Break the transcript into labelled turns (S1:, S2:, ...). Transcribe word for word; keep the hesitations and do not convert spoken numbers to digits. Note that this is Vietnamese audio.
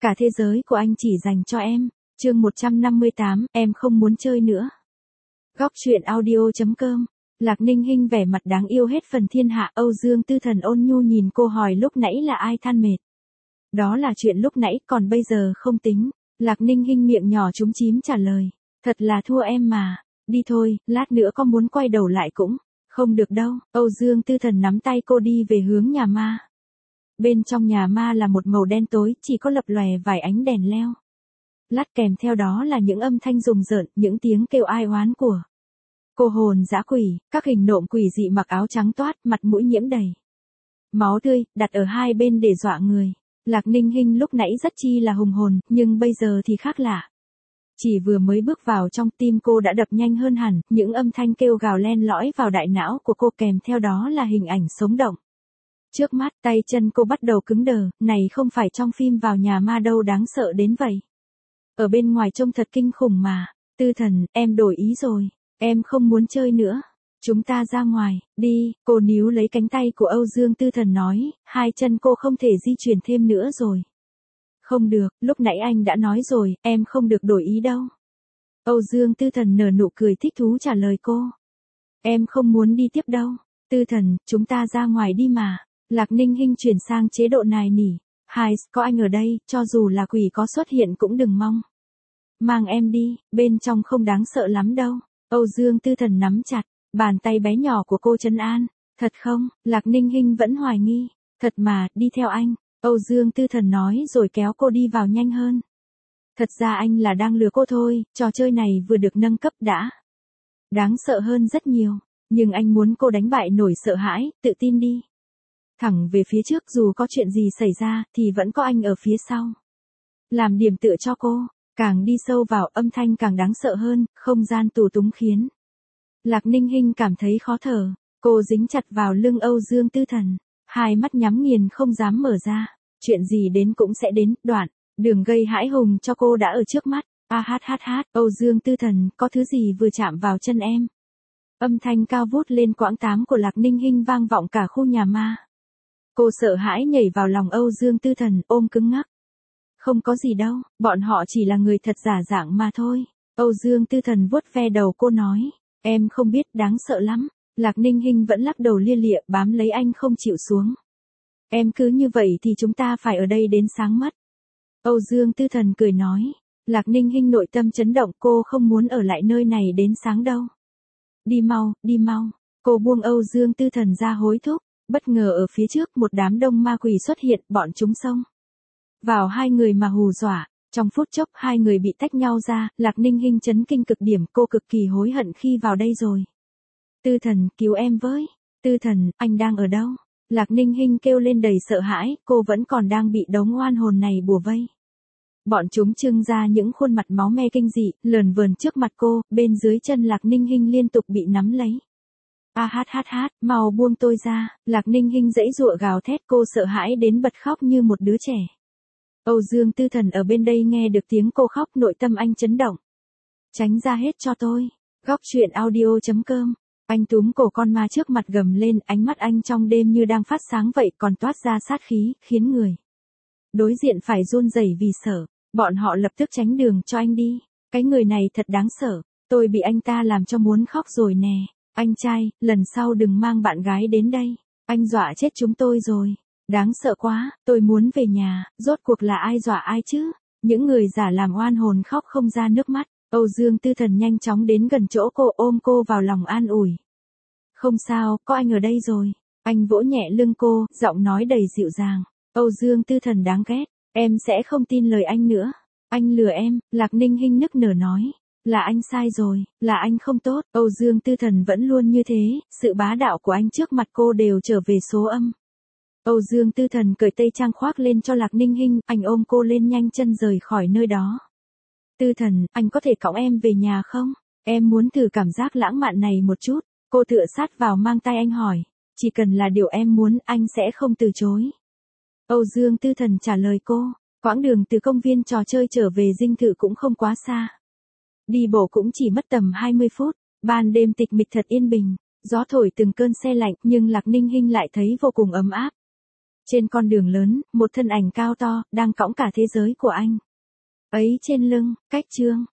S1: Cả thế giới của anh chỉ dành cho em. Chương một trăm năm mươi tám, em không muốn chơi nữa. Góc truyện audio chấm com. Lạc Ninh Hinh vẻ mặt đáng yêu hết phần thiên hạ. Âu Dương Tư Thần ôn nhu nhìn cô hỏi lúc nãy là ai than mệt. Đó là chuyện lúc nãy, còn bây giờ không tính. Lạc Ninh Hinh miệng nhỏ chúm chím trả lời. Thật là thua em mà. Đi thôi, lát nữa có muốn quay đầu lại cũng không được đâu. Âu Dương Tư Thần nắm tay cô đi về hướng nhà ma. Bên trong nhà ma là một màu đen tối, chỉ có lập lòe vài ánh đèn leo. Lát kèm theo đó là những âm thanh rùng rợn, những tiếng kêu ai oán của cô hồn dã quỷ, các hình nộm quỷ dị mặc áo trắng toát, mặt mũi nhiễm đầy máu tươi, đặt ở hai bên để dọa người. Lạc Ninh Hinh lúc nãy rất chi là hùng hồn, nhưng bây giờ thì khác lạ. Chỉ vừa mới bước vào trong, tim cô đã đập nhanh hơn hẳn, những âm thanh kêu gào len lỏi vào đại não của cô, kèm theo đó là hình ảnh sống động. Trước mắt, tay chân cô bắt đầu cứng đờ, này không phải trong phim vào nhà ma đâu, đáng sợ đến vậy. Ở bên ngoài trông thật kinh khủng mà. Tư Thần, em đổi ý rồi. Em không muốn chơi nữa. Chúng ta ra ngoài, đi. Cô níu lấy cánh tay của Âu Dương Tư Thần nói, hai chân cô không thể di chuyển thêm nữa rồi. Không được, lúc nãy anh đã nói rồi, em không được đổi ý đâu. Âu Dương Tư Thần nở nụ cười thích thú trả lời cô. Em không muốn đi tiếp đâu. Tư Thần, chúng ta ra ngoài đi mà. Lạc Ninh Hinh chuyển sang chế độ nài nỉ. Hai, có anh ở đây, cho dù là quỷ có xuất hiện cũng đừng mong. Mang em đi, bên trong không đáng sợ lắm đâu. Âu Dương Tư Thần nắm chặt, bàn tay bé nhỏ của cô trấn an. Thật không? Lạc Ninh Hinh vẫn hoài nghi. Thật mà, đi theo anh. Âu Dương Tư Thần nói rồi kéo cô đi vào nhanh hơn. Thật ra anh là đang lừa cô thôi, trò chơi này vừa được nâng cấp đã đáng sợ hơn rất nhiều. Nhưng anh muốn cô đánh bại nổi sợ hãi, tự tin đi. Thẳng về phía trước, dù có chuyện gì xảy ra, thì vẫn có anh ở phía sau. Làm điểm tựa cho cô, càng đi sâu vào âm thanh càng đáng sợ hơn, không gian tù túng khiến Lạc Ninh Hinh cảm thấy khó thở. Cô dính chặt vào lưng Âu Dương Tư Thần, hai mắt nhắm nghiền không dám mở ra. Chuyện gì đến cũng sẽ đến, đoạn, đường gây hãi hùng cho cô đã ở trước mắt. A hát hát hát, Âu Dương Tư Thần, có thứ gì vừa chạm vào chân em? Âm thanh cao vút lên quãng tám của Lạc Ninh Hinh vang vọng cả khu nhà ma. Cô sợ hãi nhảy vào lòng Âu Dương Tư Thần, ôm cứng ngắc. Không có gì đâu, bọn họ chỉ là người thật giả dạng mà thôi. Âu Dương Tư Thần vuốt ve đầu cô nói, em không biết, đáng sợ lắm. Lạc Ninh Hinh vẫn lắc đầu lia lịa, bám lấy anh không chịu xuống. Em cứ như vậy thì chúng ta phải ở đây đến sáng mất. Âu Dương Tư Thần cười nói. Lạc Ninh Hinh nội tâm chấn động, cô không muốn ở lại nơi này đến sáng đâu. Đi mau, đi mau. Cô buông Âu Dương Tư Thần ra hối thúc. Bất ngờ ở phía trước một đám đông ma quỷ xuất hiện, bọn chúng xông vào hai người mà hù dọa. Trong phút chốc hai người bị tách nhau ra, Lạc Ninh Hinh chấn kinh cực điểm, cô cực kỳ hối hận khi vào đây rồi. Tư Thần, cứu em với. Tư Thần, anh đang ở đâu? Lạc Ninh Hinh kêu lên đầy sợ hãi, cô vẫn còn đang bị đống oan hồn này bủa vây. Bọn chúng trưng ra những khuôn mặt máu me kinh dị, lờn vờn trước mặt cô, bên dưới chân Lạc Ninh Hinh liên tục bị nắm lấy. A hát hát hát, mau buông tôi ra. Lạc Ninh Hinh giãy giụa gào thét, cô sợ hãi đến bật khóc như một đứa trẻ. Âu Dương Tư Thần ở bên đây nghe được tiếng cô khóc, nội tâm anh chấn động. Tránh ra hết cho tôi. Góc truyện audio chấm com. Anh túm cổ con ma trước mặt gầm lên, ánh mắt anh trong đêm như đang phát sáng vậy, còn toát ra sát khí, khiến người đối diện phải run rẩy vì sợ. Bọn họ lập tức tránh đường cho anh đi. Cái người này thật đáng sợ. Tôi bị anh ta làm cho muốn khóc rồi nè. Anh trai, lần sau đừng mang bạn gái đến đây. Anh dọa chết chúng tôi rồi. Đáng sợ quá, tôi muốn về nhà. Rốt cuộc là ai dọa ai chứ? Những người giả làm oan hồn khóc không ra nước mắt. Âu Dương Tư Thần nhanh chóng đến gần chỗ cô, ôm cô vào lòng an ủi. Không sao, có anh ở đây rồi. Anh vỗ nhẹ lưng cô, giọng nói đầy dịu dàng. Âu Dương Tư Thần đáng ghét. Em sẽ không tin lời anh nữa. Anh lừa em. Lạc Ninh Hinh nức nở nói. Là anh sai rồi, là anh không tốt. Âu Dương Tư Thần vẫn luôn như thế, sự bá đạo của anh trước mặt cô đều trở về số âm. Âu Dương Tư Thần cởi tây trang khoác lên cho Lạc Ninh Hinh, anh ôm cô lên nhanh chân rời khỏi nơi đó. Tư Thần, anh có thể cõng em về nhà không? Em muốn thử cảm giác lãng mạn này một chút. Cô tựa sát vào mang tay anh hỏi. Chỉ cần là điều em muốn, anh sẽ không từ chối. Âu Dương Tư Thần trả lời cô. Quãng đường từ công viên trò chơi trở về dinh thự cũng không quá xa. Đi bộ cũng chỉ mất tầm hai mươi phút, ban đêm tịch mịch thật yên bình, gió thổi từng cơn se lạnh nhưng Lạc Ninh Hinh lại thấy vô cùng ấm áp. Trên con đường lớn, một thân ảnh cao to, đang cõng cả thế giới của anh. Ấy trên lưng, cách trương,